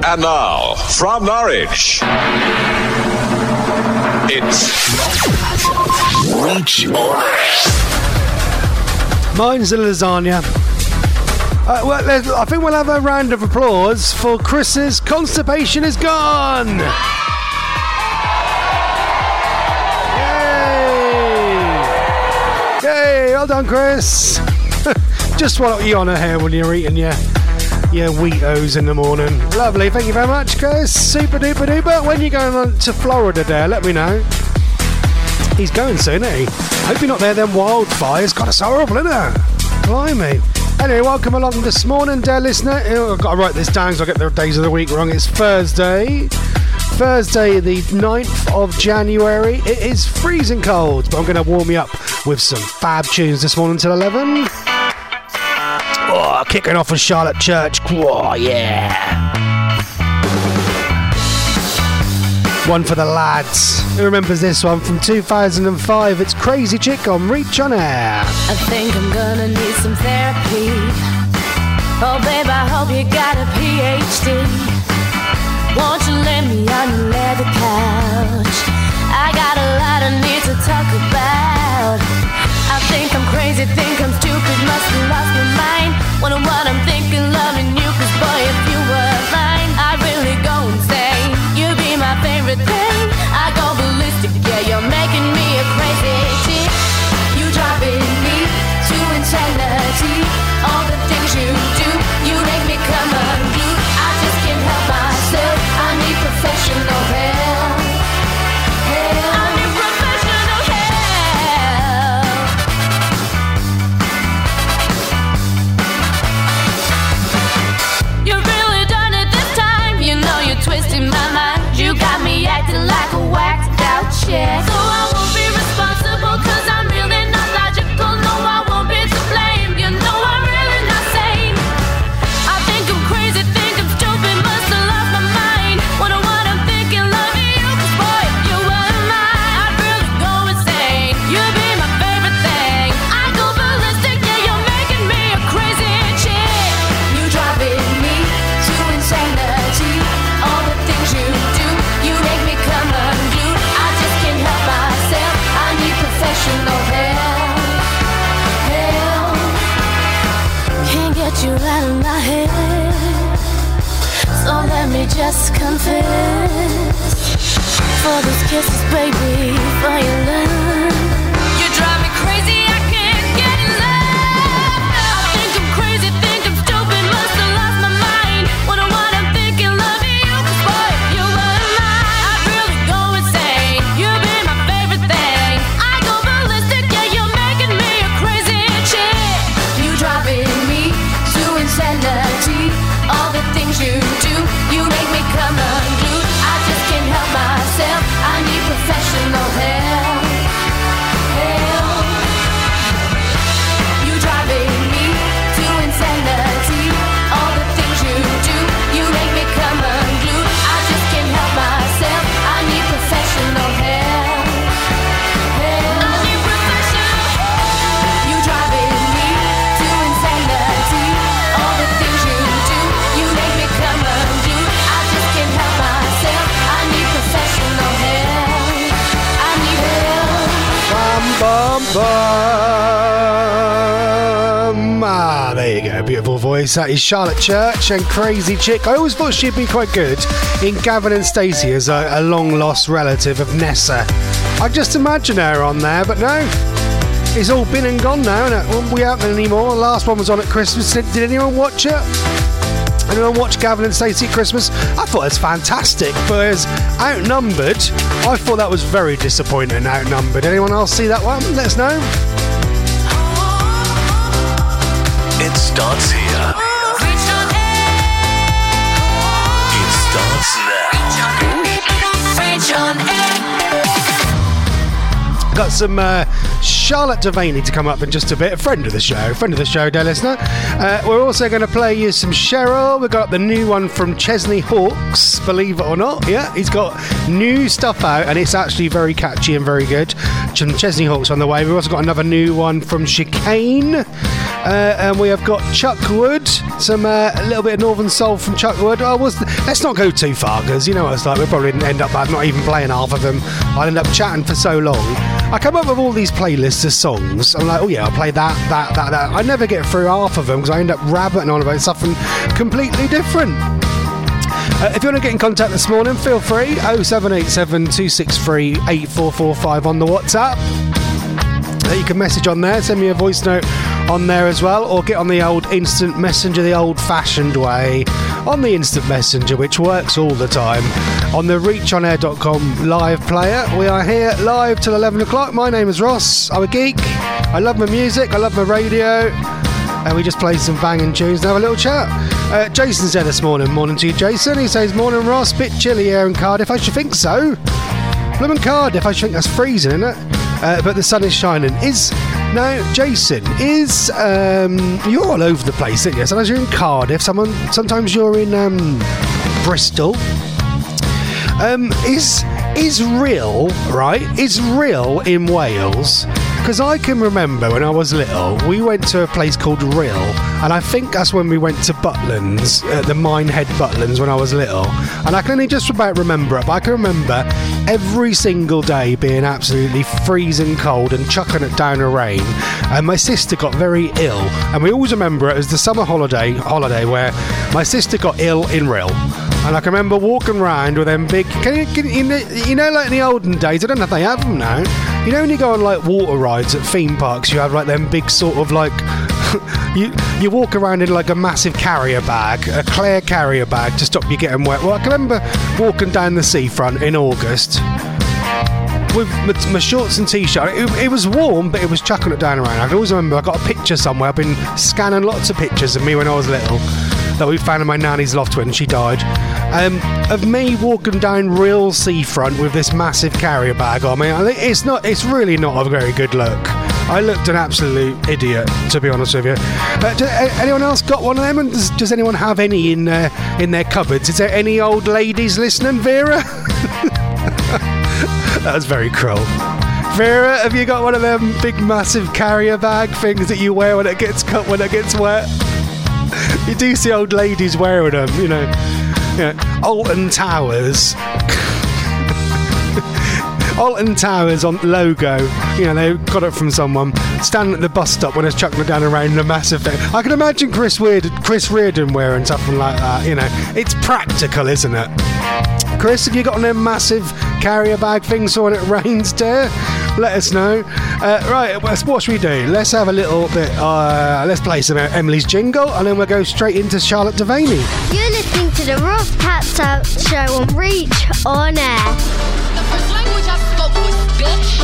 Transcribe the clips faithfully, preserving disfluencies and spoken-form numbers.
And now, from Norwich, it's Reach On Air. Mine's a lasagna. Uh, well, I think we'll have a round of applause for Chris's Constipation is Gone. Yay! Yay! Well done, Chris. Just what you want to hear when you're eating your your Wheatos in the morning. Lovely. Thank you very much, Chris. Super duper duper. When you're going on to Florida, there, let me know. He's going soon, isn't he? Hope you're not there. Them wildfires. God, it's horrible, isn't it? Blimey. Anyway, welcome along this morning, dear listener. I've got to write this down so I get the days of the week wrong. It's Thursday. Thursday, the ninth of January. It is freezing cold, but I'm going to warm you up with some fab tunes this morning till eleven. Oh, kicking off with Charlotte Church. Oh, yeah. One for the lads. Who remembers this one from two thousand five? It's Crazy Chick on Reach On Air. I think I'm gonna need some therapy. Oh, babe, I hope you got a P H D. Won't you let me on the leather couch? I got a lot I need to talk about. I think I'm crazy, think I'm stupid, must have lost my mind. Wonder what I'm thinking, loving you, cause boy, if you were mine, I'd really go insane. You'd be my favorite thing. I go ballistic, yeah, you're making me a crazy chick. You driving me to insanity. All the things you do, you make me come unglued. I just can't help myself. I need professional help. Help. I need professional help. You really done it this time. You know you're twisting my mind. You got me acting like a whacked out chick. So I won't be responsible, cause I'm really not logical. No, I won't be to blame. You know I'm really not sane. I think I'm crazy, think I'm stupid, must have lost my mind. Wonder what I'm thinking, loving you, cause boy, if you were mine, I'd really go insane. You'd be my favorite thing. I go ballistic, yeah, you're making me a crazy chick. You driving me to insanity. All the things you do, you make me come unglued. I just can't help myself. I need professional help. Help. Can't get you out of my head. So let me just confess. For those kisses, baby, for your love. You drive me crazy, I can't get enough. I think I'm crazy, think I'm stupid, must have lost my mind. Wonder what I'm thinking, loving you, cause boy, if you were mine, I'd really go insane. You'd be my favorite thing. I go ballistic, yeah, you're making me a crazy chick. You driving me to insanity. All the things you do, you make me come unglued. I just can't help myself. I need professional help. Help. You driving me to insanity. All the things you do, you make me come unglued. I just can't help myself. I need professional help. Help. I need professional help. You driving me to insanity. All the things you do, you make me come unglued. I just can't help myself. I need professional help. I need help. Bum, bum, bum. Ah, there you go. Beautiful voice. That is Charlotte Church and Crazy Chick. I always thought she'd be quite good in Gavin and Stacey as a, a long-lost relative of Nessa. I just imagine her on there, but no. It's all been and gone now, isn't it? Won't be happening anymore. The last one was on at Christmas. Did, did anyone watch it? Anyone watch Gavin and Stacey at Christmas? I thought it was fantastic, but as outnumbered, I thought that was very disappointing, outnumbered. Anyone else see that one? Let us know. It starts here. It starts now. Reach on air. Got some uh, Charlotte Devaney to come up in just a bit. A friend of the show, friend of the show, dear listener. Uh, we're also going to play you some Cheryl. We've got the new one from Chesney Hawkes, believe it or not. Yeah, he's got new stuff out, and it's actually very catchy and very good. Chesney Hawkes on the way. We've also got another new one from Chicane. Uh, and we have got Chuckwood, some uh, a little bit of Northern Soul from Chuckwood. Oh, was the, let's not go too far, because you know what it's like. We'll probably end up not even playing half of them. I'll end up chatting for so long. I come up with all these playlists of songs. I'm like, oh yeah, I'll play that, that, that, that. I never get through half of them because I end up rabbiting on about something completely different. Uh, if you want to get in contact this morning, feel free. oh seven eight seven, two six three, eight four four five on the WhatsApp. Uh, you can message on there, send me a voice note on there as well, or get on the old instant messenger the old-fashioned way on the instant messenger, which works all the time, on the reach on air dot com live player. We are here live till eleven o'clock. My name is Ross. I'm a geek. I love my music. I love my radio. And we just play some banging tunes and have a little chat. Uh, Jason's there this morning. Morning to you, Jason. He says, morning, Ross. Bit chilly here in Cardiff. I should think so. Blooming Cardiff. I should think that's freezing, isn't it? Uh, but the sun is shining. Is now, Jason, is um, you're all over the place, aren't you? Sometimes you're in Cardiff. Someone, sometimes you're in um, Bristol. Um, is is real right? Is real in Wales? Because I can remember when I was little, we went to a place called Rhyl, and I think that's when we went to Butlins, uh, the Minehead Butlins, when I was little. And I can only just about remember it, but I can remember every single day being absolutely freezing cold and chucking it down the rain. And my sister got very ill, and we always remember it as the summer holiday holiday where my sister got ill in Rhyl. And I can remember walking around with them big, can you, can you, know, you know, like in the olden days, I don't know if they have them now. You know when you go on like water rides at theme parks, you have like them big sort of like, you you walk around in like a massive carrier bag, a clear carrier bag to stop you getting wet. Well, I can remember walking down the seafront in August with my, my shorts and t-shirt. It, it was warm, but it was chucking it down around. I can always remember I got a picture somewhere. I've been scanning lots of pictures of me when I was little that we found in my nanny's loft when she died, um, of me walking down Rhyl seafront with this massive carrier bag on me. I think it's not, it's really not a very good look. I looked an absolute idiot, to be honest with you. Uh, do, uh, anyone else got one of them? And does, does anyone have any in uh, in their cupboards? Is there any old ladies listening, Vera? That was very cruel. Vera, have you got one of them big, massive carrier bag things that you wear when it gets cut, when it gets wet? You do see old ladies wearing them, you know. You know, Alton Towers. Alton Towers on logo. You know, they got it from someone. Standing at the bus stop when it's chucking it down around a massive thing. I can imagine Chris Reardon, Chris Reardon wearing something like that, you know. It's practical, isn't it? Chris, have you got on them massive carrier bag things so when it rains, dear? Let us know. Uh, right, what should we do? Let's have a little bit, uh, let's play some Emily's jingle, and then we'll go straight into Charlotte Devaney. You're listening to the Ross Pats Out Show on Reach on Air. The first language I spoke was bitch.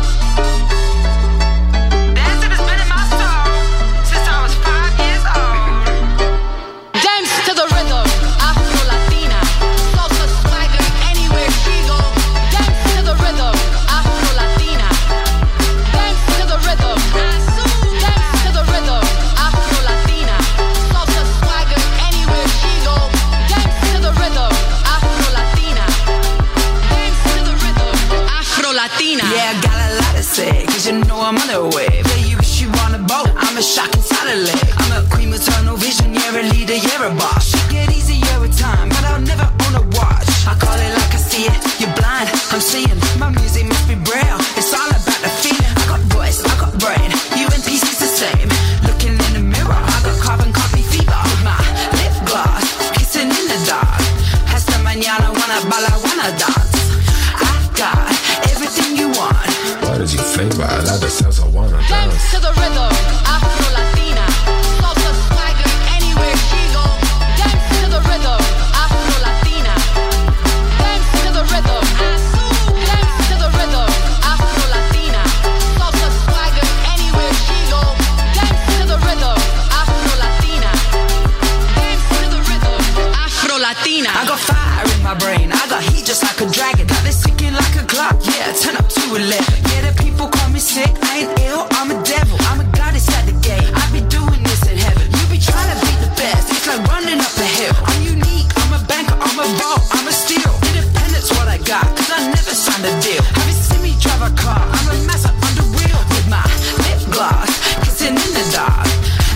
Dancing has been in my soul since I was five years old. Dance to the rhythm, Afro-Latina. Salsa swagger anywhere she go. Dance to the rhythm, Afro-Latina. Dance to the rhythm, dance to the rhythm, Afro-Latina. Salsa swagger anywhere she go. Dance to the rhythm, Afro-Latina. Dance to the rhythm, Afro-Latina. Yeah, I got a lot to say, cause you know I'm on the way. Play you wish you on a boat, I'm a shocking solid. I'm a queen with tunnel vision, you're a leader, you're a boss. Shit get easier with time, but I'll never own a watch. I call it like I see it, you're blind, I'm seeing. My music must be braille, it's all about the feeling. I got voice, I got brain, you and pieces the same. Looking in the mirror, I got carbon copy fever. With my lip gloss, kissing in the dark. Hasta mañana, wanna bala, wanna dance. I've got everything you want. What is your flavor? I like the salsa, wanna Dance dance. to the rhythm, Afro-Latina. Salsa swagger anywhere she go. Dance to the rhythm, Afro-Latina. Dance to the rhythm, dance to the rhythm, Afro-Latina. Salsa swagger anywhere she go. Dance to the rhythm, Afro-Latina. Dance to the rhythm, Afro-Latina. I got fire in my brain, I got heat just like a dragon. Got this ticking like a clock, yeah, turn up to eleven. Yeah, the people call me sick, I ain't ill, I'm a devil. I'm a goddess at the game, I be doing this in heaven. You be trying to be the best, it's like running up a hill. I'm unique, I'm a banker, I'm a vault, I'm a steal. Independence what I got, cause I never signed a deal. Have you seen me drive a car? I'm a master on the wheel. With my lip gloss, kissing in the dark.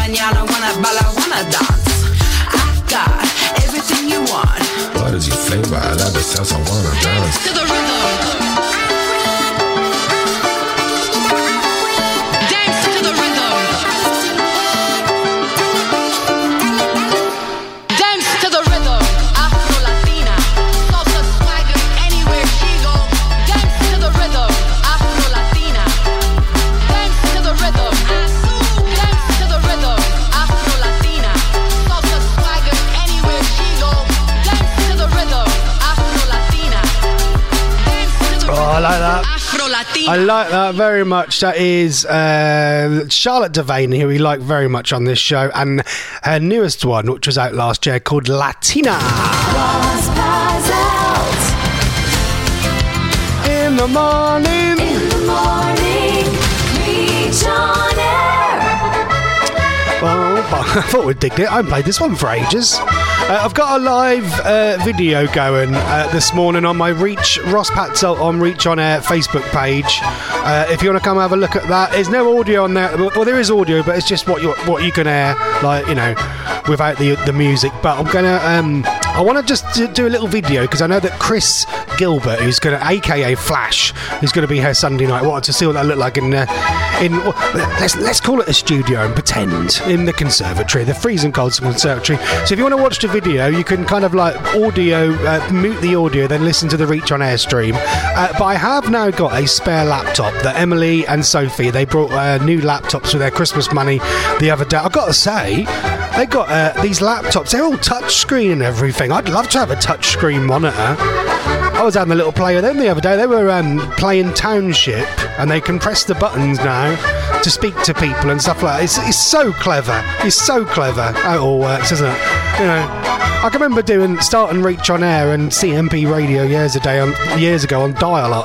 mañana wanna bala, wanna dance. I've got everything you want. What is your flavor? I like the salsa, I wanna dance. To the rhythm. Dance to the rhythm. Dance to the rhythm. Afro Latina. Salsa swagger anywhere she go. Dance to the rhythm. Afro Latina. Dance to the rhythm. Dance to the rhythm. Afro Latina. Salsa swagger anywhere she go. Dance to the rhythm. Afro Latina. Dance to the Oh, I like that. Afro Latina. I like that very much. That is uh, Charlotte Devaney, who we like very much on this show, and her newest one, which was out last year, called Latina. Ross Puzzles. In the morning. In the morning, reach on air. Well, I thought we'd dig it. I haven't played this one for ages. Uh, I've got a live uh, video going uh, this morning on my Reach Ross Patzel on Reach on Air Facebook page. Uh, if you want to come have a look at that, there's no audio on there. Well, there is audio, but it's just what you what you can air, like you know, without the the music. But I'm gonna um, I want to just do a little video because I know that Chris Gilbert, who's gonna, A K A Flash, who's gonna be here Sunday night. Wanted to see what that looked like in uh, in let's let's call it a studio and pretend in the conservatory, the freezing cold conservatory. So if you want to watch the video, you can kind of like audio, uh, mute the audio, then listen to the Reach on Air stream. Uh, but I have now got a spare laptop that Emily and Sophie, they brought uh, new laptops with their Christmas money the other day. I've got to say, they got uh, these laptops, they're all touch screen and everything. I'd love to have a touch screen monitor. I was having a little play with them the other day. They were um, playing Township, and they can press the buttons now to speak to people and stuff like that. It's, it's so clever. It's so clever how it all works, isn't it? You know, I can remember doing starting Reach on Air and C M P radio years a day on years ago on dial-up.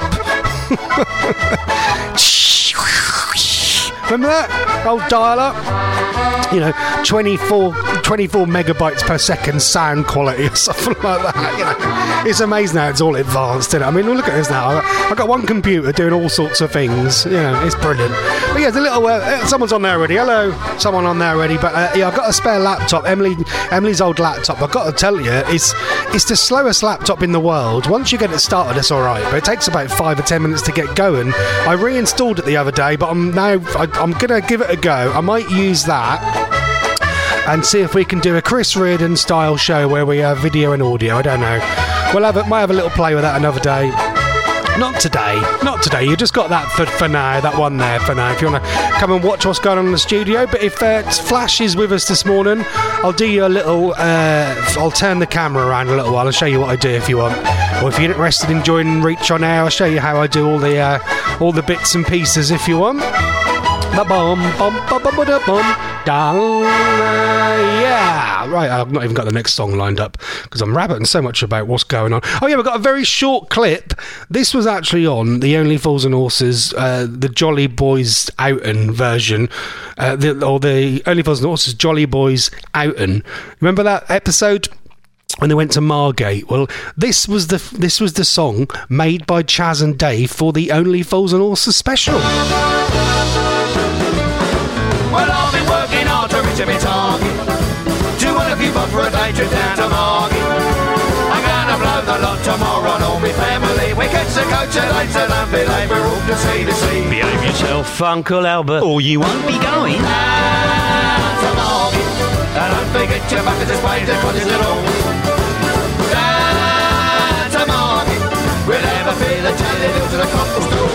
Remember that old dial-up? You know, twenty-four, twenty-four megabytes per second sound quality or something like that. You know, it's amazing how it's all advanced, isn't it? I mean, look at this now. I've got one computer doing all sorts of things. You know, it's brilliant. But yeah, the little uh, someone's on there already. Hello, someone on there already. But uh, yeah, I've got a spare laptop. Emily, Emily's old laptop. I've got to tell you, it's it's the slowest laptop in the world. Once you get it started, it's all right. But it takes about five or ten minutes to get going. I reinstalled it the other day, but I'm now I, I'm gonna give it a go. I might use that and see if we can do a Chris Reardon style show where we have video and audio. I don't know. We'll have a, might have a little play with that another day. Not today. Not today. You just got that for, for now. That one there for now. If you want to come and watch what's going on in the studio. But if uh, Flash is with us this morning, I'll do you a little... Uh, I'll turn the camera around a little while and show you what I do if you want. Or if you're interested in joining Reach on Air, I'll show you how I do all the uh, all the bits and pieces if you want. Ba-bum, bum, ba-ba-ba-da-bum. Down, uh, yeah. Right, I've not even got the next song lined up because I'm rabbiting so much about what's going on. Oh yeah, we've got a very short clip. This was actually on the Only Fools and Horses, uh, the Jolly Boys Outen version, uh, the, or the Only Fools and Horses Jolly Boys Outen. Remember that episode? When they went to Margate. Well, this was the this was the song made by Chaz and Dave for the Only Fools and Horses special. Well, I've been working hard to reach a bit target. Two and a few bob for a day trip down to Margate. I'm gonna blow the lot tomorrow on all my family. We catch the coach at eight, so don't be late. We're all to see the sea. Behave yourself, Uncle Albert, or you won't be going. Down to Margate. And don't forget your buckets, it's ways and cottage at all. Down to Margate. We'll have a beer, the jelly bill to the cockle stool.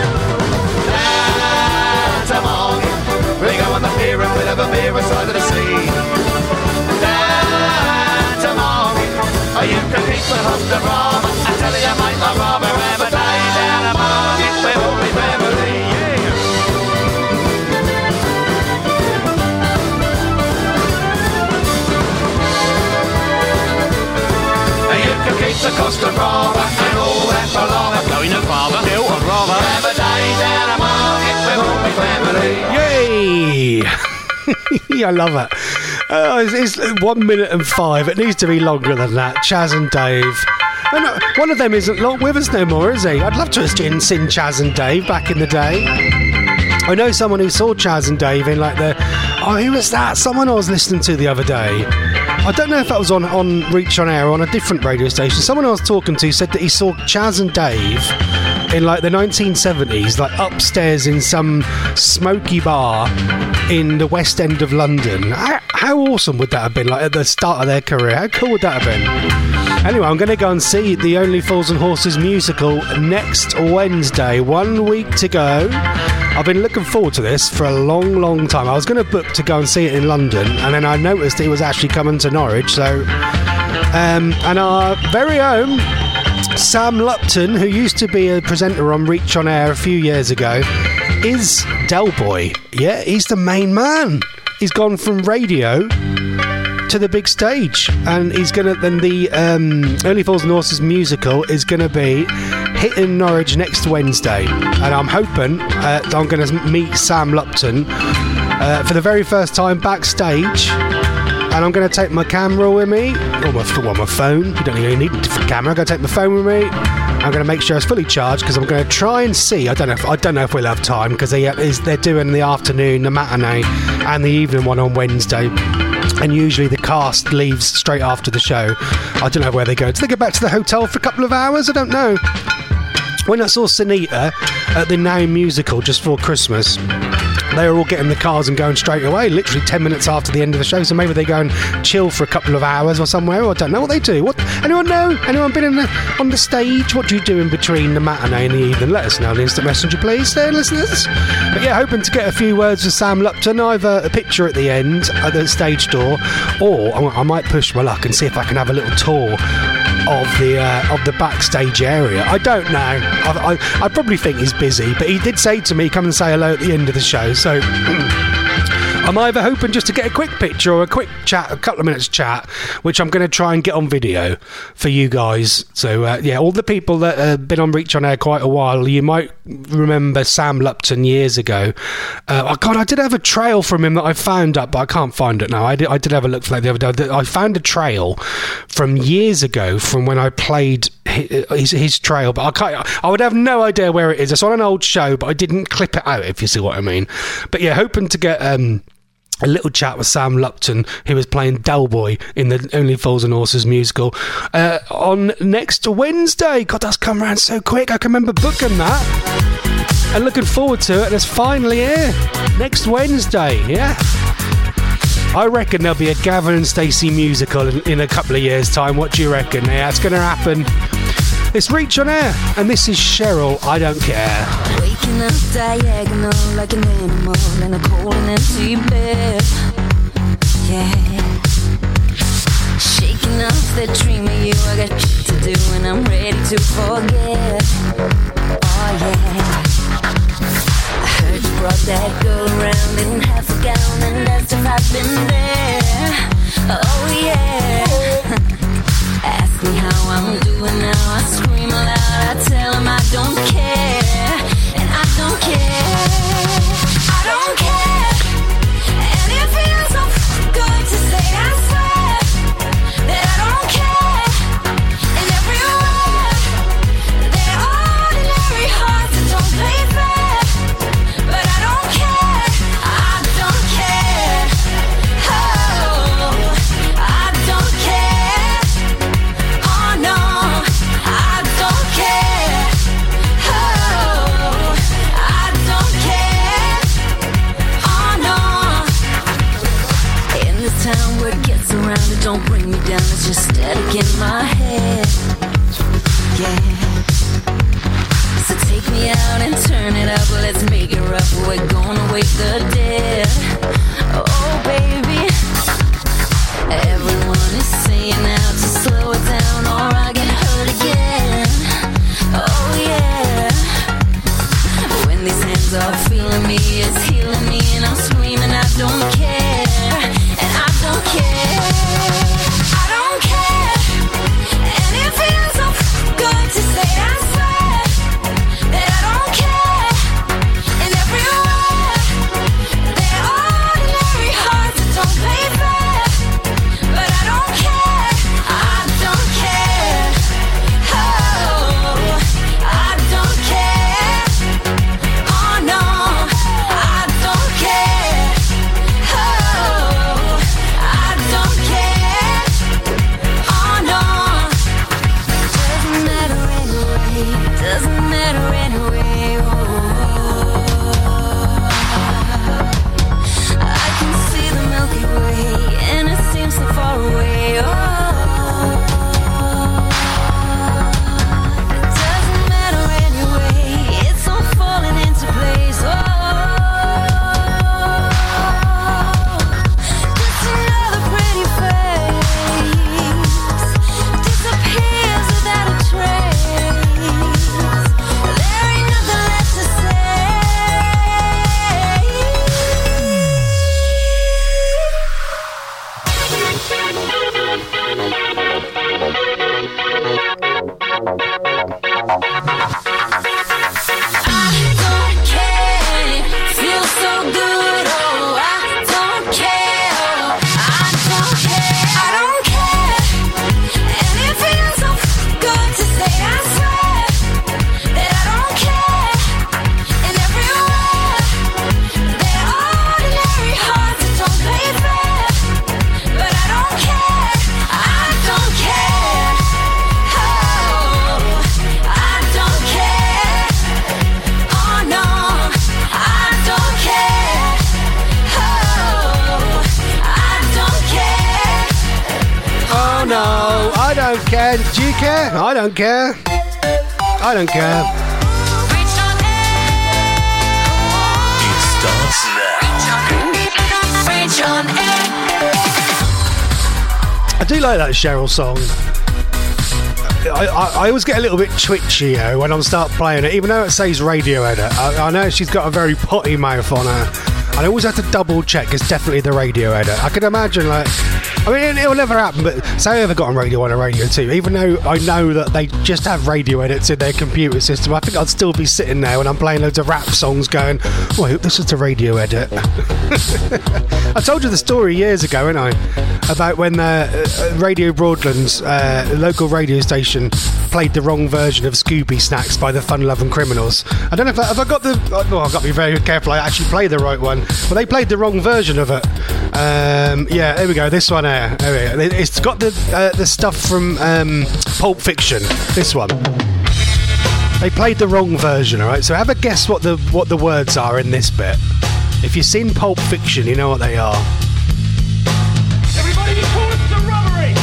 Down to Margate. We go on the pier and we'll have a beer aside of the sea. Down to Margate. Oh, you can keep the host of Rama. I tell you, mate, I'd rather have a day down to Margate with all my family. Yeah. And you can keep the cost of Rama and all that palaver. Going to father, Bill, I'd rather have a day down to Margate with all my family. Yay! I love it. Uh, it's, it's one minute and five. It needs to be longer than that. Chaz and Dave. And, uh, one of them isn't long with us no more, is he? I'd love to have seen Chaz and Dave back in the day. I know someone who saw Chaz and Dave in like the Oh, who was that? Someone I was listening to the other day. I don't know if that was on, on Reach on Air or on a different radio station. Someone I was talking to said that he saw Chaz and Dave in like the nineteen seventies, like upstairs in some smoky bar in the West End of London. How, how awesome would that have been, like at the start of their career? How cool would that have been? Anyway, I'm going to go and see the Only Fools and Horses musical next Wednesday. One week to go. I've been looking forward to this for a long, long time. I was going to book to go and see it in London, and then I noticed it was actually coming to Norwich. So, um, and our very own Sam Lupton, who used to be a presenter on Reach on Air a few years ago, is Del Boy. Yeah, he's the main man. He's gone from radio to the big stage, and he's gonna then the um, Only Fools and Horses musical is gonna be hitting Norwich next Wednesday, and I'm hoping uh, I'm gonna meet Sam Lupton uh, for the very first time backstage. And I'm going to take my camera with me, or my, well, my phone. You don't really need a different camera. I'm going to take my phone with me. I'm going to make sure it's fully charged because I'm going to try and see. I don't know if I don't know if we'll have time because they is they're doing the afternoon, the matinee, and the evening one on Wednesday. And usually the cast leaves straight after the show. I don't know where they go. Do they go back to the hotel for a couple of hours? I don't know. When I saw Sunita at the Now musical just before Christmas, they were all getting the cars and going straight away, literally ten minutes after the end of the show. So maybe they go and chill for a couple of hours or somewhere. I don't know what they do. What? Anyone know? Anyone been in the, on the stage? What do you do in between the matinee and the evening? Let us know on the Instant Messenger, please, there, listeners. But yeah, hoping to get a few words with Sam Lupton, either a picture at the end at the stage door, or I might push my luck and see if I can have a little tour of the uh, of the backstage area. I don't know. I, I, I probably think he's busy, but he did say to me, come and say hello at the end of the show. So I'm either hoping just to get a quick picture or a quick chat, a couple of minutes chat, which I'm going to try and get on video for you guys. So uh, yeah, all the people that have been on Reach on Air quite a while, you might remember Sam Lupton years ago. Uh, oh God, I did have a trail from him that I found up, but I can't find it now. I did, I did have a look for that the other day. I found a trail from years ago from when I played his, his trail, but I can't. I would have no idea where it is. It's on an old show, but I didn't clip it out, if you see what I mean. But yeah, hoping to get um, a little chat with Sam Lupton, who is playing Del Boy in the Only Fools and Horses musical uh, on next Wednesday. God, that's come around so quick. I can remember booking that and looking forward to it, and it's finally here next Wednesday. Yeah, I reckon there'll be a Gavin and Stacey musical in, in a couple of years' time. What do you reckon? Yeah, it's going to happen. It's Reach on Air, and this is Cheryl, I Don't Care. Waking up diagonal like an animal in a cold and empty bed. Yeah. Shaking off that dream of you, I got shit to do and I'm ready to forget. Oh yeah. I heard you brought that girl around in half a gown and asked if I've been there. Oh yeah. Ask me how I'm doing now, I scream aloud, I tell him I don't care, and I don't care, I don't care, and it feels so good to say I swear, that I don't care, and every word, they're ordinary hearts that don't play fair, but I don't care, I don't care, oh, I don't care. Town where it gets around, it don't bring me down, it's just static in my head. Yeah. So take me out and turn it up, let's make it rough, we're gonna wake the dead. Oh baby, everyone is saying now to slow it down or I get hurt again. Oh yeah. When these hands are feeling me, it's healing me and I'm screaming I don't care. I don't care, I don't care, and it feels so good to say I swear that I don't care, and every word, they're all I don't care. Do you care? I don't care. I don't care. It starts now. Reach on air. I do like that Cheryl song. I, I, I always get a little bit twitchy, you know, when I start playing it, even though it says radio edit. I, I know she's got a very potty mouth on her. I always have to double check it's definitely the radio edit. I can imagine, like, I mean, it'll never happen, but say I ever got on Radio one or Radio two, even though I know that they just have radio edits in their computer system, I think I'd still be sitting there when I'm playing loads of rap songs going, oh, I hope this is the radio edit. I told you the story years ago, didn't I? About when uh, Radio Broadlands, uh, the local radio station, played the wrong version of Scooby Snacks by the Fun-Loving Criminals. I don't know if I, have I got the... Oh, I've got to be very careful I actually play the right one. Well, they played the wrong version of it. Um, yeah, there we go. This one here. There we go. It's got the uh, the stuff from um, Pulp Fiction. This one. They played the wrong version, all right? So have a guess what the what the words are in this bit. If you've seen Pulp Fiction, you know what they are. Everybody be cool, it's a robbery!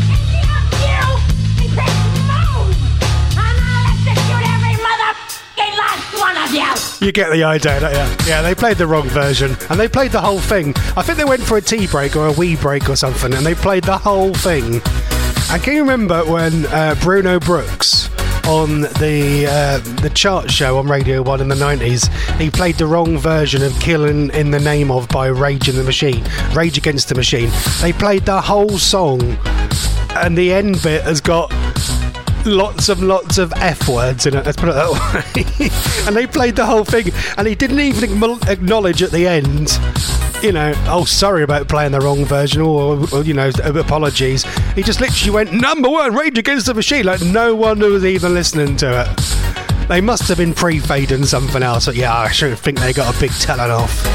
You get the idea, don't you? Yeah, they played the wrong version, and they played the whole thing. I think they went for a tea break or a wee break or something, and they played the whole thing. And can you remember when uh, Bruno Brooks, on the uh, the chart show on Radio one in the nineties, he played the wrong version of Killing in the Name of by Rage in the Machine, Rage Against the Machine. They played the whole song, and the end bit has got lots and lots of F words in it, let's put it that way. And they played the whole thing, and he didn't even acknowledge at the end, you know, oh, sorry about playing the wrong version, or, or you know, apologies. He just literally went, number one, Rage Against the Machine, like no one was even listening to it. They must have been pre-fading something else, but yeah, I sure think they got a big telling off.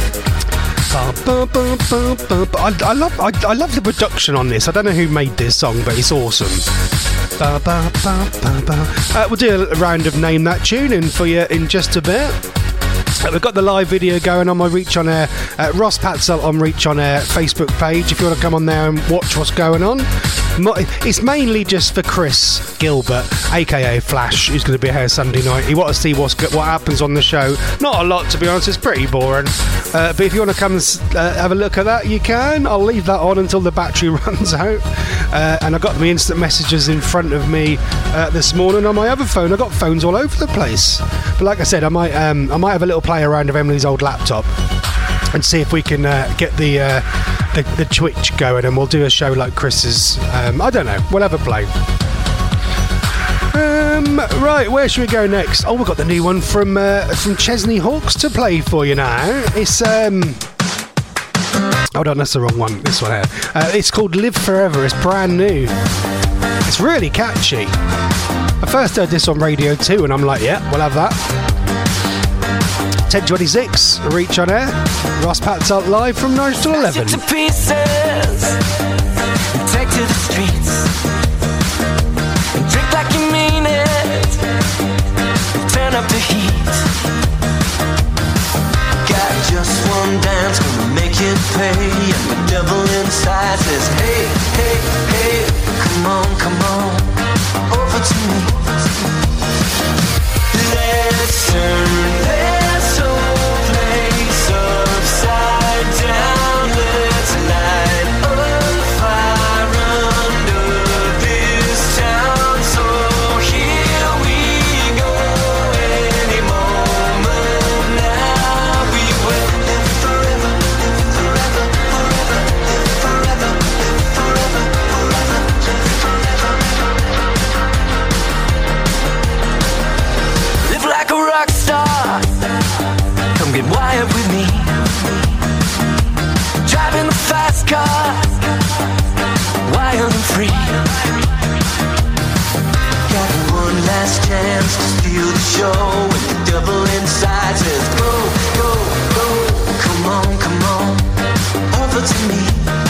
I, I love I, I love the production on this. I don't know who made this song, but it's awesome. Ba, ba, ba, ba, ba. Uh, we'll do a round of Name That Tune in for you in just a bit. Uh, we've got the live video going on my Reach On Air, uh, Ross Patzel on Reach On Air Facebook page if you want to come on there and watch what's going on. It's mainly just for Chris Gilbert, aka Flash, who's going to be here Sunday night. You want to see what's what happens on the show. Not a lot, to be honest. It's pretty boring. Uh, but if you want to come and uh, have a look at that, you can. I'll leave that on until the battery runs out. Uh, and I got my instant messages in front of me uh, this morning on my other phone. I got phones all over the place. But like I said, I might um, I might have a little play around of Emily's old laptop and see if we can uh, get the, uh, the the Twitch going, and we'll do a show like Chris's. Um, I don't know. We'll have a play. Um, right, where should we go next? Oh, we've got the new one from uh, from Chesney Hawks to play for you now. It's um. Hold on, that's the wrong one. This one here. Uh, it's called Live Forever. It's brand new. It's really catchy. I first heard this on Radio two, and I'm like, yeah, we'll have that. ten twenty-six, Reach On Air. Ross Patzel live from nine till eleven. To pieces, take to the streets, drink like you mean it, turn up the heat. Got just one dance, gonna make it pay, and the devil inside says, hey, hey, hey, come on, come on, over to me. Let's turn this whole place upside down. Let's light a fire under this town. So here we go. Any moment now, we will live forever, live forever, forever, live forever, live forever, forever, live forever. Live like a rock star. Come get wired with me. Driving the fast car, wild and free. Got one last chance to steal the show, and the devil inside says, go, go, go. Come on, come on, over to me.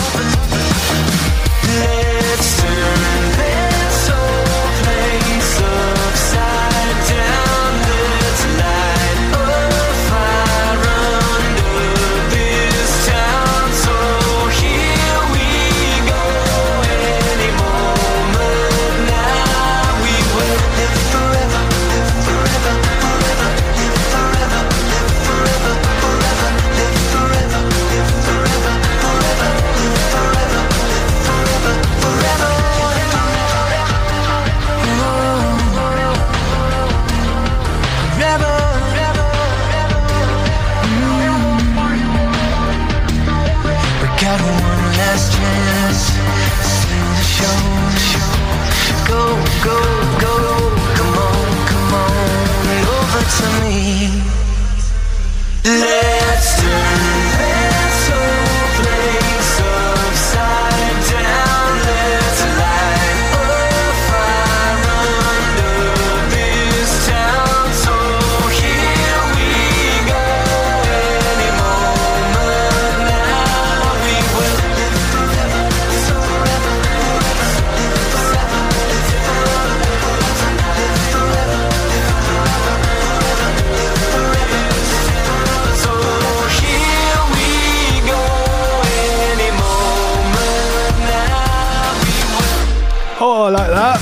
Let's turn this whole place upside down. Let's light a fire under this town. So here we go. Any moment Go, go, go, come on, come on, over to me. Let's turn this whole place upside down. Let's light a fire under this town. So here we go. Any moment now we will live forever, forever, live forever, live forever, live forever. So here we go. Any moment now we will. Oh, I like that.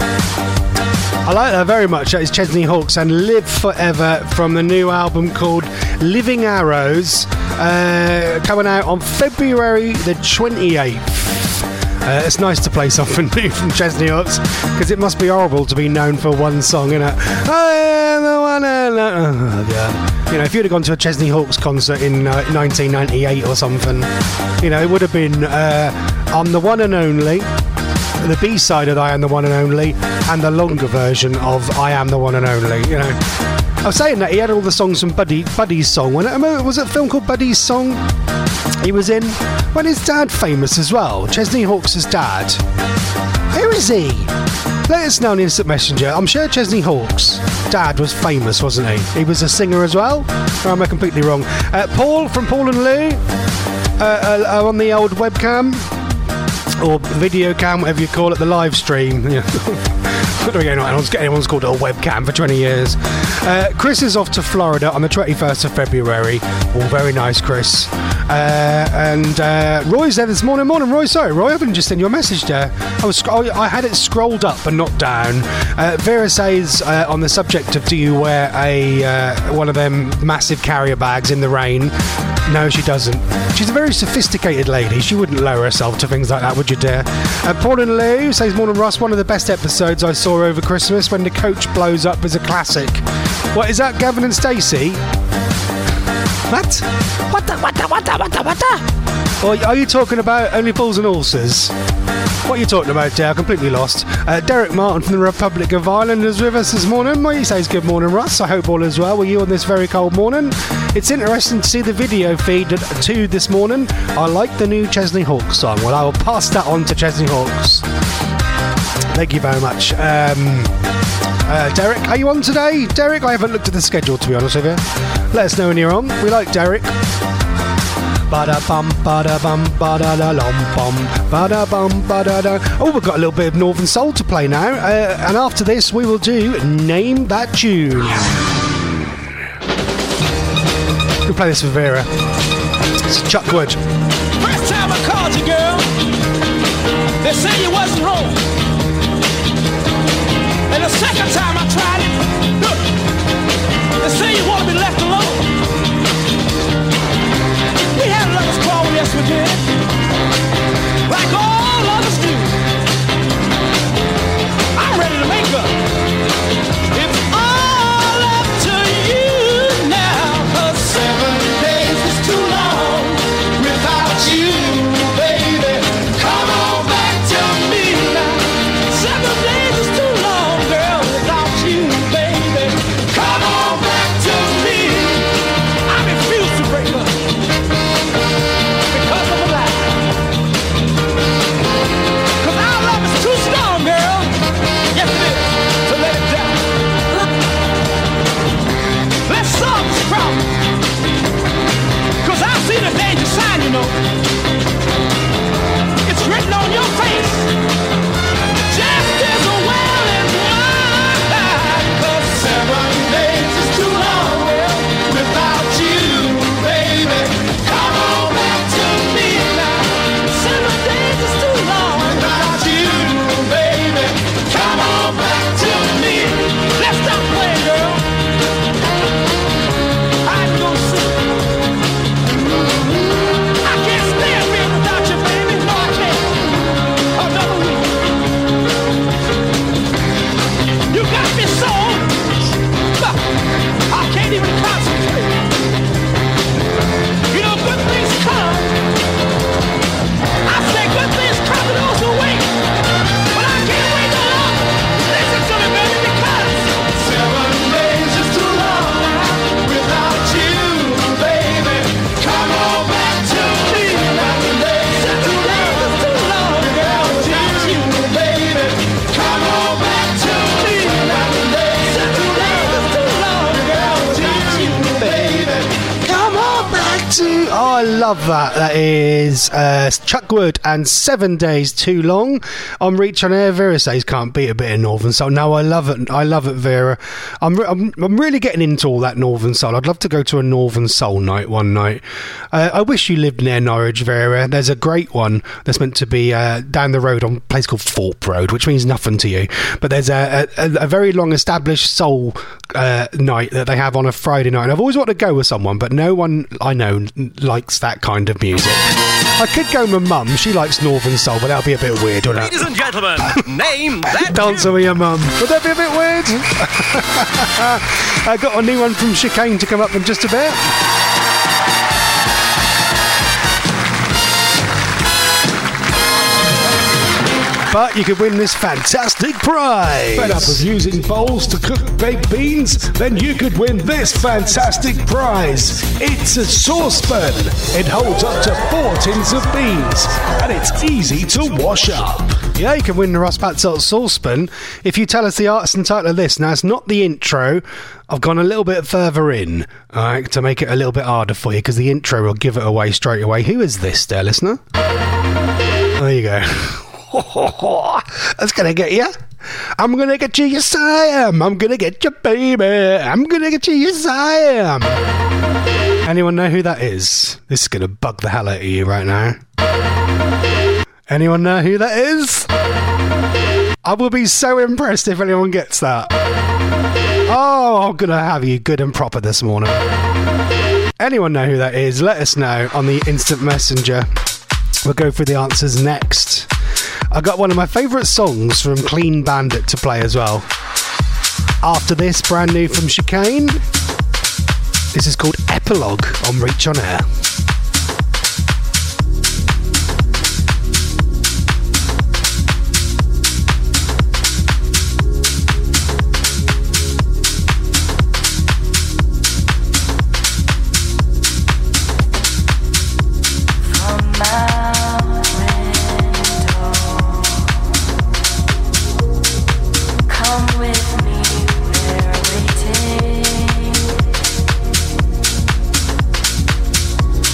I like that very much. That is Chesney Hawkes and Live Forever from the new album called Living Arrows, uh, coming out on February the twenty-eighth. Uh, it's nice to play something new from Chesney Hawkes because it must be horrible to be known for one song, innit? I am the one and oh, yeah. You know, if you'd have gone to a Chesney Hawkes concert in uh, nineteen ninety-eight or something, you know, it would have been uh, I'm the One and Only, the B-side of I Am the One and Only, and the longer version of I Am the One and Only, you know. I was saying that he had all the songs from Buddy, Buddy's song. When it, was it a film called Buddy's Song he was in? When his dad famous as well? Chesney Hawkes' dad. Who is he? Let us know on Instant Messenger. I'm sure Chesney Hawkes' dad was famous, wasn't he? He was a singer as well? Or am I completely wrong? Uh, Paul from Paul and Lou uh, uh, on the old webcam. Or video cam, whatever you call it, the live stream. I don't know anyone's, anyone's called it a webcam for twenty years. Uh, Chris is off to Florida on the twenty-first of February. Oh, very nice, Chris. Uh, and uh, Roy's there this morning. Morning, Roy. Sorry, Roy, I haven't just sent you a message there. I was I had it scrolled up and not down. Uh, Vera says uh, on the subject of do you wear a uh, one of them massive carrier bags in the rain? No, she doesn't. She's a very sophisticated lady. She wouldn't lower herself to things like that, would you dare? Uh, Paul and Lou says, morning, Ross. One of the best episodes I saw over Christmas when the coach blows up is a classic. What is that, Gavin and Stacey? What? What the, what the, what the, what the, what the? Or are you talking about Only Fools and Horses? What are you talking about, dear? I'm completely lost. Uh, Derek Martin from the Republic of Ireland is with us this morning. What he says, good morning, Russ. I hope all is well with you on this very cold morning. It's interesting to see the video feed too this morning. I like the new Chesney Hawkes song. Well, I will pass that on to Chesney Hawkes. Thank you very much. Um, uh, Derek, are you on today? Derek, I haven't looked at the schedule, to be honest with you. Let us know when you're on. We like Derek. Bada bum, bada bum, bada da lom bum, bada bum, bada da. Oh, we've got a little bit of Northern Soul to play now, uh, and after this, we will do Name That Tune. We'll play this for Vera. It's Chuck Wood. First time I called you, girl, they say you wasn't home. And the second time I tried it, look, they say you want to be left alone. We had a lover's quarrel, yes we did, like all others do. I'm ready to make up. It's all up to you now, 'cause seven days is too long without you, baby. Come on back to me now. Seven days is too long, girl, without you, baby. Come on back to me. I refuse to break up because of a lie. love that. That is uh, Chuck Wood and Seven Days Too Long on Reach on Air. Vera says can't beat a bit of Northern Soul. No, I love it. I love it, Vera. I'm, re- I'm I'm really getting into all that Northern Soul. I'd love to go to a Northern Soul night one night. Uh, I wish you lived near Norwich, Vera. There's a great one that's meant to be uh, down the road on a place called Thorpe Road, which means nothing to you. But there's a, a, a very long established soul uh, night that they have on a Friday night. And I've always wanted to go with someone, but no one I know likes that kind of music. I could go with my mum. She likes Northern Soul, but that'll be a bit weird, wouldn't it? Ladies and gentlemen, name that Dancing with your mum. Would that be a bit weird? I got a new one from Chicane to come up in just a bit. But you could win this fantastic prize. Fed up of using bowls to cook baked beans? Then you could win this fantastic prize. It's a saucepan. It holds up to four tins of beans, and it's easy to wash up. Yeah, you can win the Ross Patzelt saucepan if you tell us the artist and title of this. Now, it's not the intro. I've gone a little bit further in, all right, to make it a little bit harder for you, because the intro will give it away straight away. Who is this, dear listener? There you go. That's gonna get you. I'm gonna get you, yes I am. I'm gonna get you, baby. I'm gonna get you, yes I am. Anyone know who that is? This is gonna bug the hell out of you right now. Anyone know who that is? I will be so impressed if anyone gets that. Oh, I'm gonna have you good and proper this morning. Anyone know who that is? Let us know on the instant messenger. We'll go through the answers next. I got one of my favourite songs from Clean Bandit to play as well. After this, brand new from Chicane. This is called Epilogue on Reach on Air. Waiting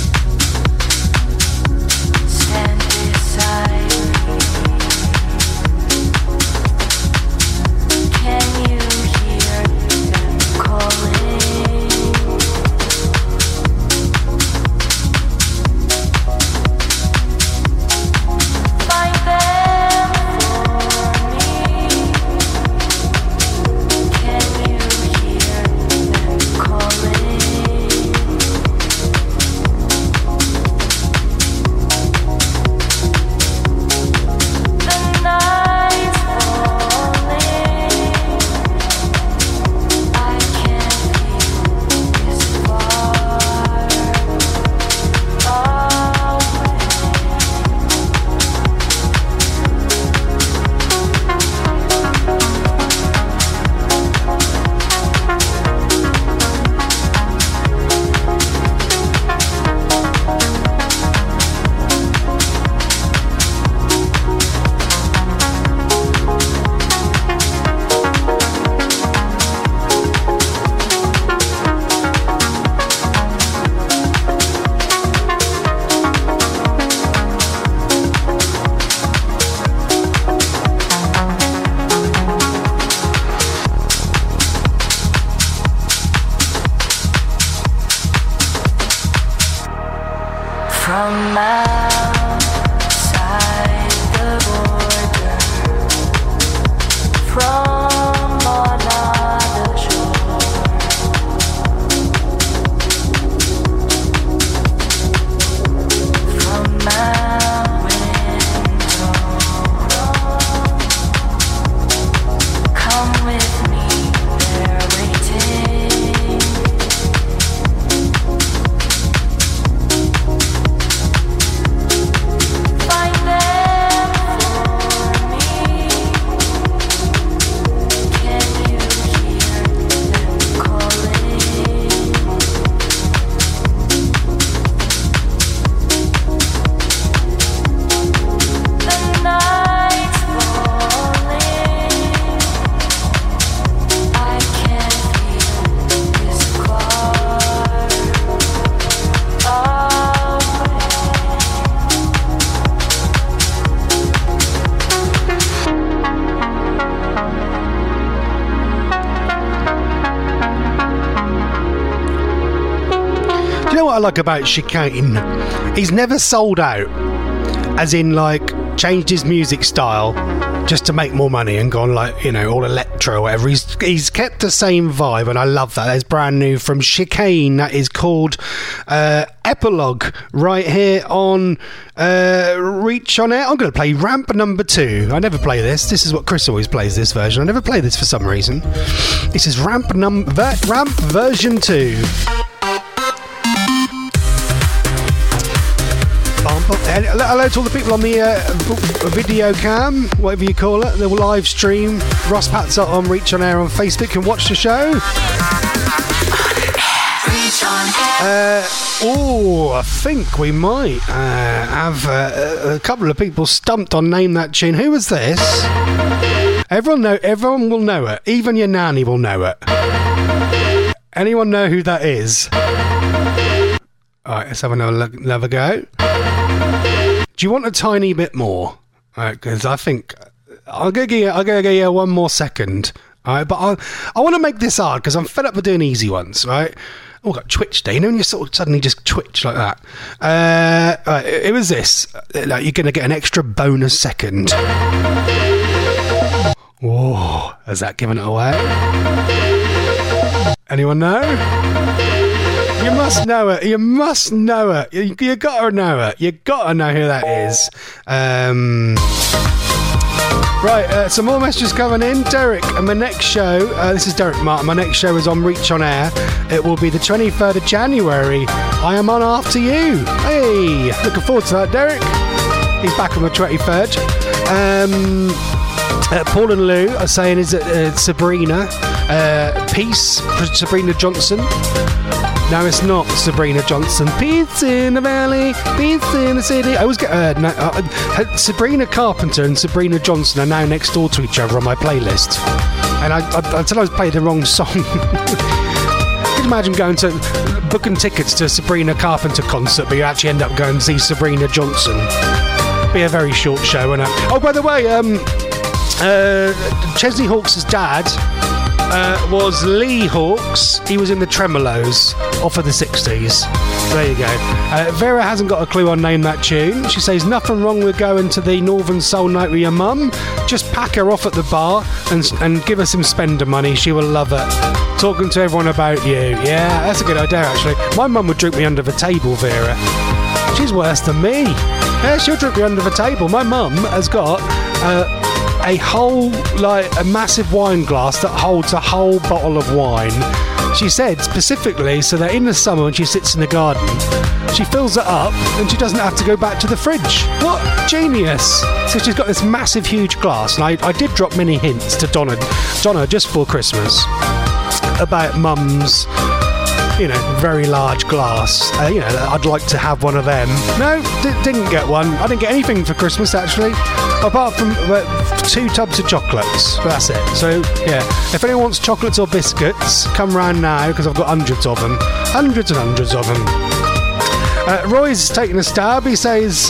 what I like about Chicane? He's never sold out, as in like changed his music style just to make more money and gone like, you know, all electro or whatever. He's he's kept the same vibe, and I love that. That's brand new from Chicane. That is called uh, Epilogue, right here on uh, Reach On Air. I'm going to play Ramp number two. I never play this. This is what Chris always plays, this version. I never play this for some reason. This is Ramp, num- ver- Ramp version two. Hello to all the people on the uh, video cam, whatever you call it, the live stream. Ross Patzer on Reach On Air on Facebook, and watch the show. Uh, oh, I think we might uh, have uh, a couple of people stumped on Name That Tune. Who was this? Everyone know. Everyone will know it. Even your nanny will know it. Anyone know who that is? All right, let's have another, look, another go. Do you want a tiny bit more? Because I think I'll go give you, I'll go give you one more second. All right, but I I want to make this hard because I'm fed up with doing easy ones. Right? Oh, I got twitched. You know, when you sort of suddenly just twitch like that. Uh, right, it, it was this. Like, you're going to get an extra bonus second. Whoa, has that given it away? Anyone know? You must know it. You must know it. You, you gotta know it. You gotta know who that is. Um, right, uh, some more messages coming in. Derek, and my next show, uh, this is Derek Martin, my next show is on Reach On Air. It will be the twenty-third of January. I am on After You. Hey, looking forward to that, Derek. He's back on the twenty-third. Um... Uh, Paul and Lou are saying, is it uh, Sabrina? Uh, Peace, Sabrina Johnson. No, it's not Sabrina Johnson. Peace in the valley, peace in the city. I always get uh, no, uh, Sabrina Carpenter and Sabrina Johnson are now next door to each other on my playlist, and I, I, I sometimes play the wrong song. Can you imagine going to booking tickets to a Sabrina Carpenter concert, but you actually end up going to see Sabrina Johnson? Be a very short show, wouldn't it? Oh, by the way, um. Uh, Chesney Hawkes' dad uh, was Lee Hawkes. He was in the Tremolos off of the sixties. So there you go. Uh, Vera hasn't got a clue on Name That Tune. She says, nothing wrong with going to the Northern Soul Night with your mum. Just pack her off at the bar and, and give her some spender money. She will love it. Talking to everyone about you. Yeah, that's a good idea, actually. My mum would drink me under the table, Vera. She's worse than me. Yeah, she'll drink me under the table. My mum has got... Uh, a whole, like, a massive wine glass that holds a whole bottle of wine. She said specifically so that in the summer when she sits in the garden, she fills it up and she doesn't have to go back to the fridge. What genius! So she's got this massive, huge glass, and I, I did drop many hints to Donna, Donna just for Christmas about Mum's, you know, very large glass. Uh, you know, I'd like to have one of them. No, d- didn't get one. I didn't get anything for Christmas, actually, apart from uh, two tubs of chocolates. But that's it. So, yeah, if anyone wants chocolates or biscuits, come round now, because I've got hundreds of them. Hundreds and hundreds of them. Uh, Roy's taking a stab. He says,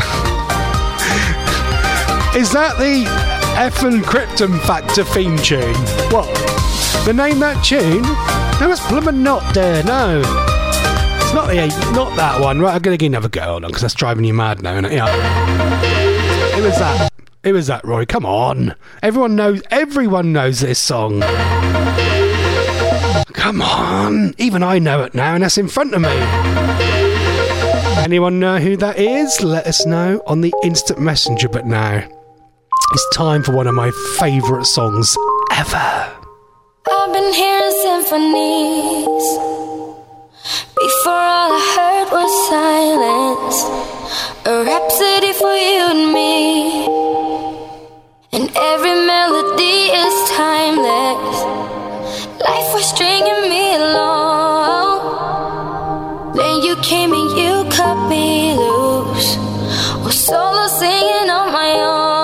is that the effing Krypton Factor theme tune? What? The Name That Tune? No, it's blooming not there, no. It's not the, not that one. Right, I'm going to give another go on, because that's driving you mad now, isn't it? Yeah. It was that. It was that, Roy. Come on. Everyone knows, everyone knows this song. Come on. Even I know it now, and that's in front of me. Anyone know who that is? Let us know on the instant messenger. But now, it's time for one of my favourite songs ever. I've been hearing symphonies. Before all I heard was silence. A rhapsody for you and me. And every melody is timeless. Life was stringing me along. Then you came and you cut me loose. Was solo singing on my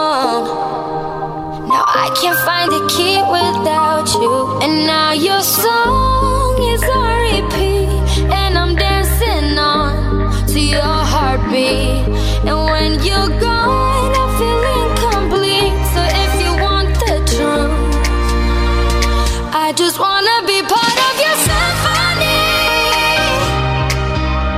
own. Now I can't find the key without you. And now your song is on repeat. And I'm dancing on to your heartbeat. And when you're gone, I feel incomplete. So if you want the truth, I just wanna be part of your symphony.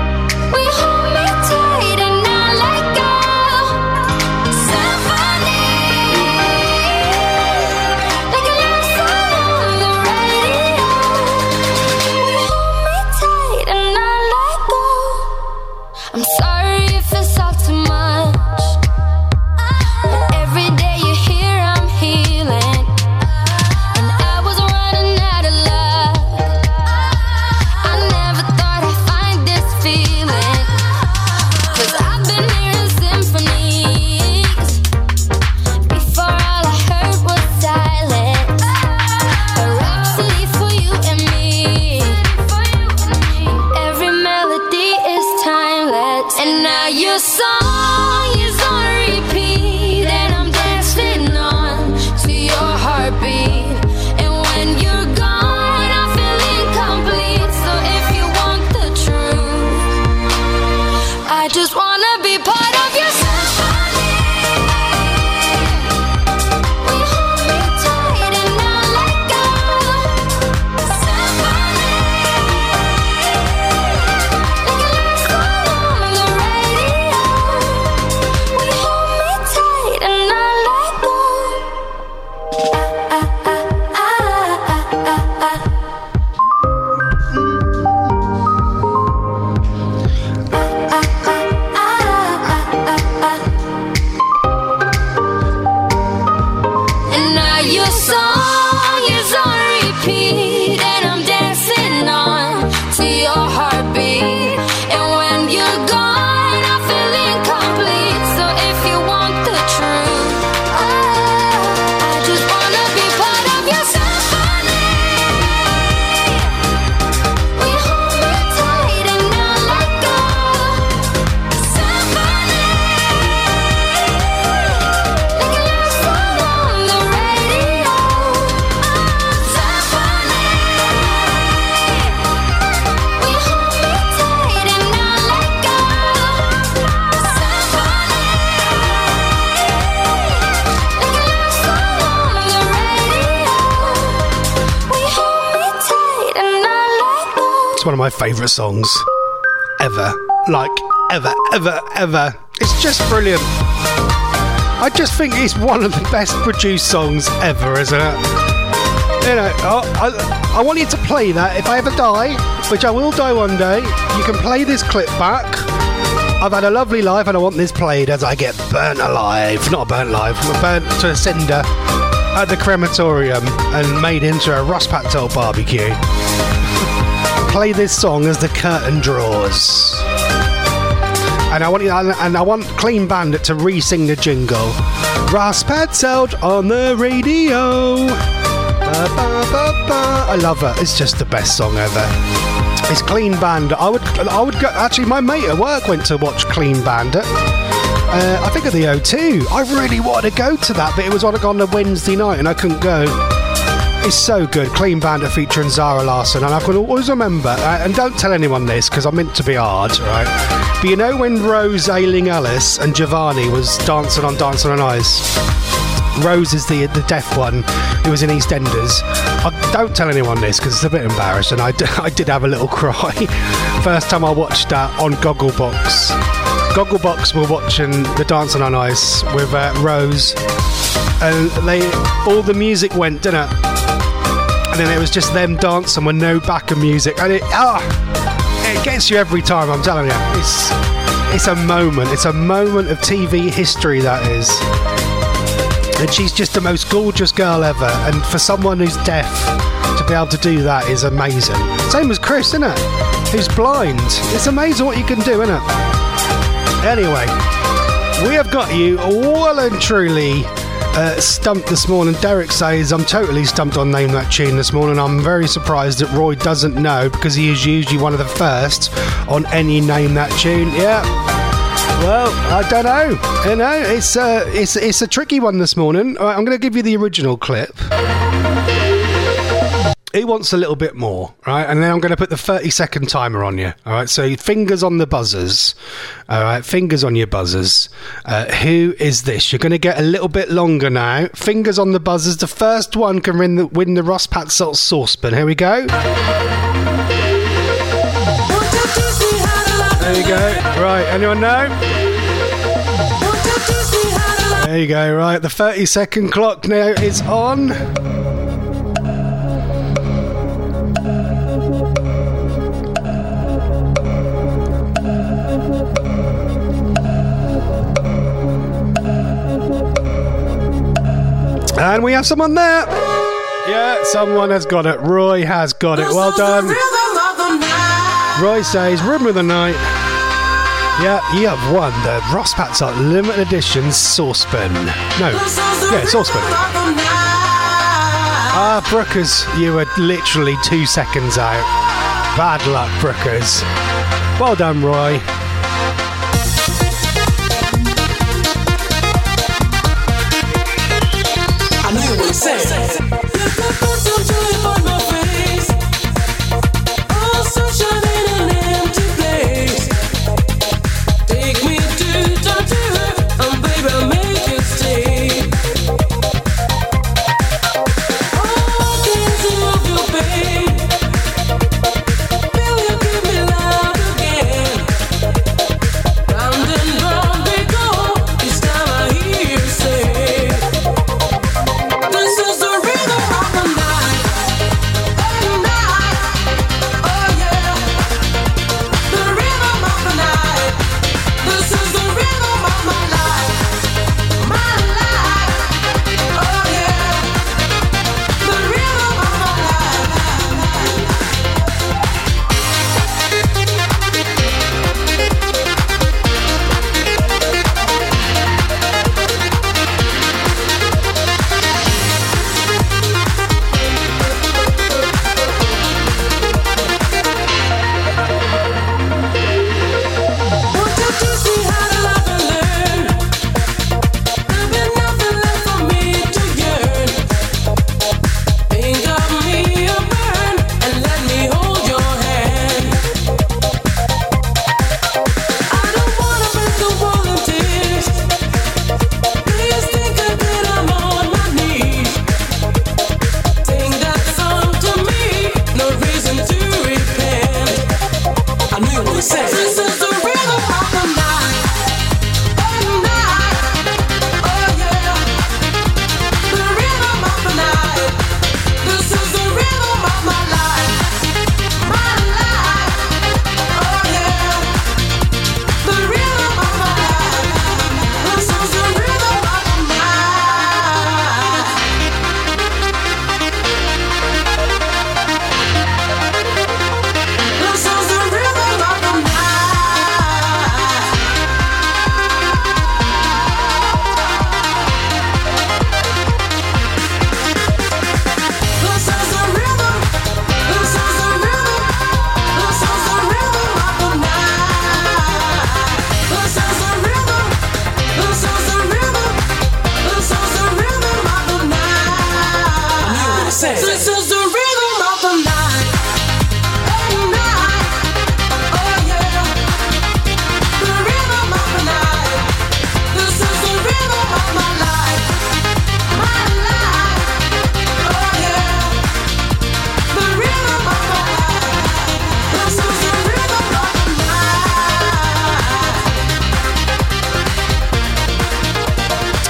It's one of my favourite songs ever. Like, ever, ever, ever. It's just brilliant. I just think it's one of the best produced songs ever, isn't it? You know, I, I, I want you to play that. If I ever die, which I will die one day, you can play this clip back. I've had a lovely life and I want this played as I get burnt alive. Not burnt alive, burnt to a cinder at the crematorium and made into a Ross Patel barbecue. Play this song as the curtain draws. And I want you, and I want Clean Bandit to re-sing the jingle. Ross Patel on the radio. Ba, ba, ba, ba. I love it. It's just the best song ever. It's Clean Bandit. I would, I would go. Actually, my mate at work went to watch Clean Bandit. Uh, I think at the O two. I really wanted to go to that, but it was on, on a Wednesday night and I couldn't go. It's so good. Clean Bandit featuring Zara Larsson, and I can always remember. Uh, and don't tell anyone this because I'm meant to be hard, right? But you know when Rose Ailing Ellis and Giovanni was dancing on Dancing on Ice. Rose is the the deaf one who was in EastEnders. I don't tell anyone this because it's a bit embarrassing. I, d- I did have a little cry first time I watched that on Gogglebox. Gogglebox were watching the Dancing on Ice with uh, Rose, and they all the music went, didn't it? And then it was just them dancing with no backup music, and it ah, it gets you every time. I'm telling you, it's it's a moment. It's a moment of T V history, that is. And she's just the most gorgeous girl ever. And for someone who's deaf to be able to do that is amazing. Same as Chris, isn't it? Who's blind. It's amazing what you can do, isn't it? Anyway, we have got you well and truly uh, stumped this morning. Derek says, I'm totally stumped on Name That Tune this morning. I'm very surprised that Roy doesn't know because he is usually one of the first on any Name That Tune. Yeah. Well, I don't know. You know, it's uh, it's it's a tricky one this morning. All right, I'm going to give you the original clip. He wants a little bit more, right? And then I'm going to put the thirty second timer on you. All right, so fingers on the buzzers. All right, fingers on your buzzers. Uh, who is this? You're going to get a little bit longer now. Fingers on the buzzers. The first one can win the, win the Ross Patel saucepan. Here we go. There you go. Right, anyone know? There you go. Right, the thirty second clock now is on. And we have someone there. Yeah, someone has got it. Roy has got it. Well done. Roy says, Rhythm of the Night. Yeah, you have won the Ross Patel limited edition saucepan. No, yeah, saucepan. Ah, Brookers, you were literally two seconds out. Bad luck, Brookers. Well done, Roy. I know what it says.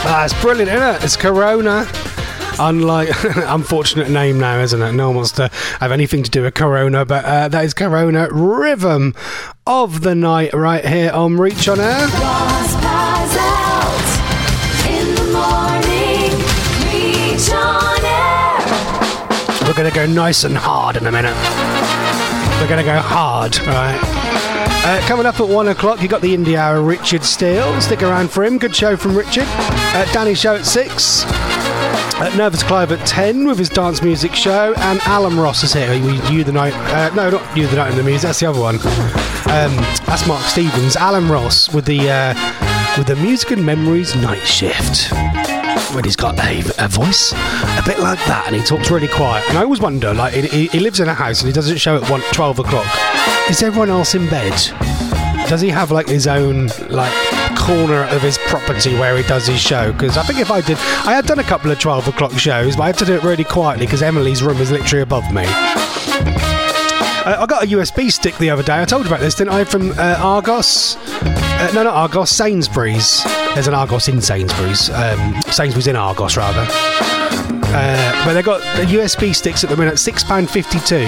That's brilliant, isn't it? It's Corona. Unlike, unfortunate name now, isn't it? No one wants to have anything to do with Corona, but uh, that is Corona, Rhythm of the Night, right here on Reach on Air. Ross Pies out in the morning. Reach on Air. We're going to go nice and hard in a minute. We're going to go hard, right? Uh, coming up at one o'clock, you got the Indie Hour, Richard Steele. Stick around for him. Good show from Richard. Uh, Danny Show at six. Uh, Nervous Clive at ten with his dance music show. And Alan Ross is here. You, you the night. Uh, no, not You the Night in the Music. That's the other one. Um, that's Mark Stevens. Alan Ross with the uh, with the Music and Memories Night Shift. When he's got a, a voice a bit like that and he talks really quiet. And I always wonder, like, he, he lives in a house and he doesn't show at one, twelve o'clock. Is everyone else in bed? Does he have, like, his own, like, corner of his property where he does his show? Because I think if I did... I had done a couple of twelve o'clock shows, but I had to do it really quietly because Emily's room is literally above me. Uh, I got a U S B stick the other day. I told you about this, didn't I? From uh, Argos. Uh, no, not Argos. Sainsbury's. There's an Argos in Sainsbury's. Um, Sainsbury's in Argos, rather. Uh, but they've got the U S B sticks at the minute, six pounds fifty-two,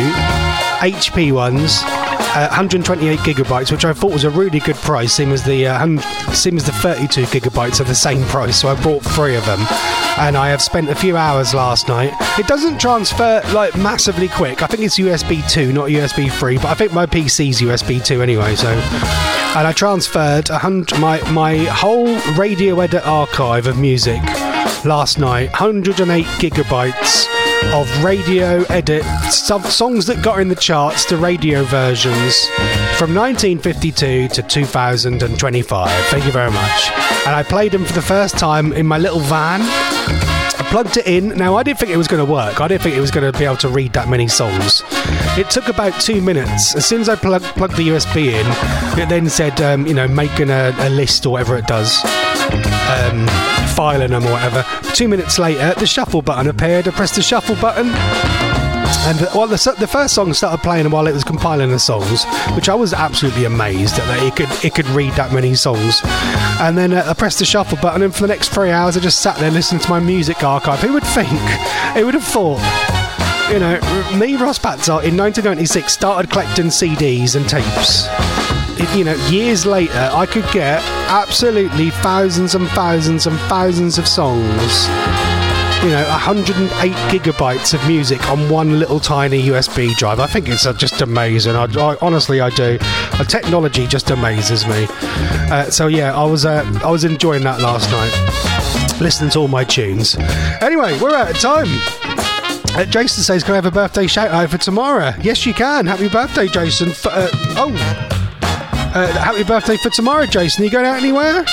H P ones, uh, one hundred twenty-eight gigabytes, which I thought was a really good price, same as the uh, same as the thirty-two gigabytes are the same price, so I bought three of them. And I have spent a few hours last night. It doesn't transfer, like, massively quick. I think it's U S B two, not U S B three, but I think my P C's U S B two anyway, so... And I transferred a hundred, my, my whole Radio Edit archive of music last night, one hundred eight gigabytes of Radio Edit some songs that got in the charts to radio versions from nineteen fifty-two to two thousand twenty-five. Thank you very much. And I played them for the first time in my little van. I plugged it in. Now, I didn't think it was going to work. I didn't think it was going to be able to read that many songs. It took about two minutes. As soon as I plug, plugged the U S B in, it then said, um, you know, making a, a list or whatever it does. Um, filing them or whatever. Two minutes later, the shuffle button appeared. I pressed the shuffle button. And well, the, the first song started playing while it was compiling the songs, which I was absolutely amazed at, that it could it could read that many songs. And then uh, I pressed the shuffle button, and for the next three hours I just sat there listening to my music archive. Who would think? Who would have thought? You know, me, Ross Patzart, in nineteen ninety-six started collecting C Ds and tapes. It, you know, years later, I could get absolutely thousands and thousands and thousands of songs. You know, one hundred eight gigabytes of music on one little tiny U S B drive. I think it's uh, just amazing. I, I, honestly, I do. The technology just amazes me. Uh, so yeah, I was uh, I was enjoying that last night, listening to all my tunes. Anyway, we're out of time. Uh, Jason says, "Can I have a birthday shout out for tomorrow?" Yes, you can. Happy birthday, Jason. F- uh, oh, uh, happy birthday for tomorrow, Jason. Are you going out anywhere?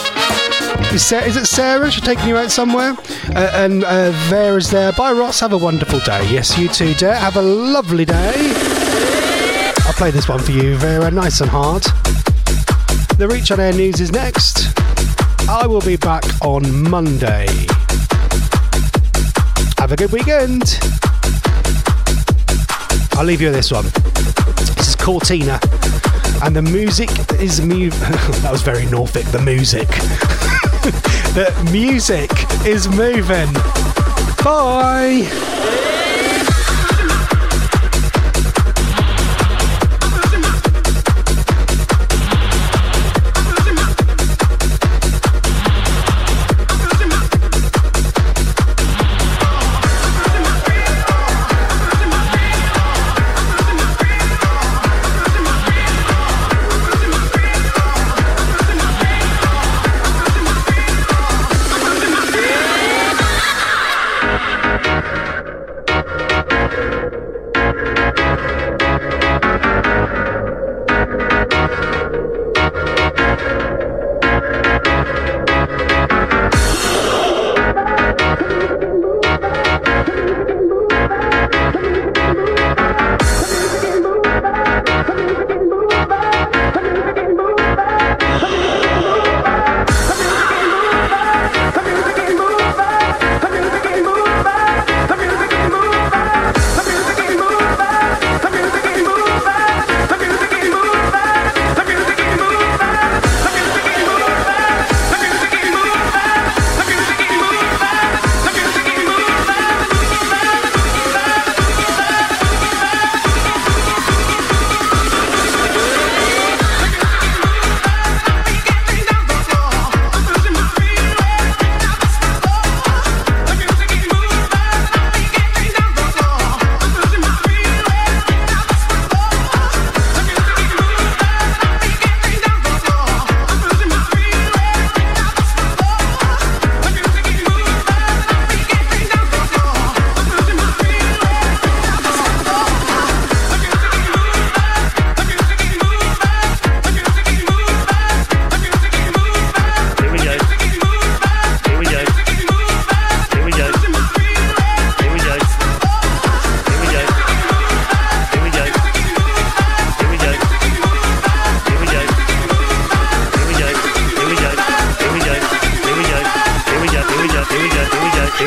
Is, Sarah, is it Sarah? She's taking you out somewhere? Uh, and uh, Vera is there. Bye, Ross. Have a wonderful day. Yes, you too, dear. Have a lovely day. I'll play this one for you, Vera. Nice and hard. The Reach on Air news is next. I will be back on Monday. Have a good weekend. I'll leave you with this one. This is Cortina. And the music is... Mu- that was very Norfolk. The music. The music is moving. Bye.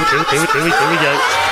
here we, here we, here we go.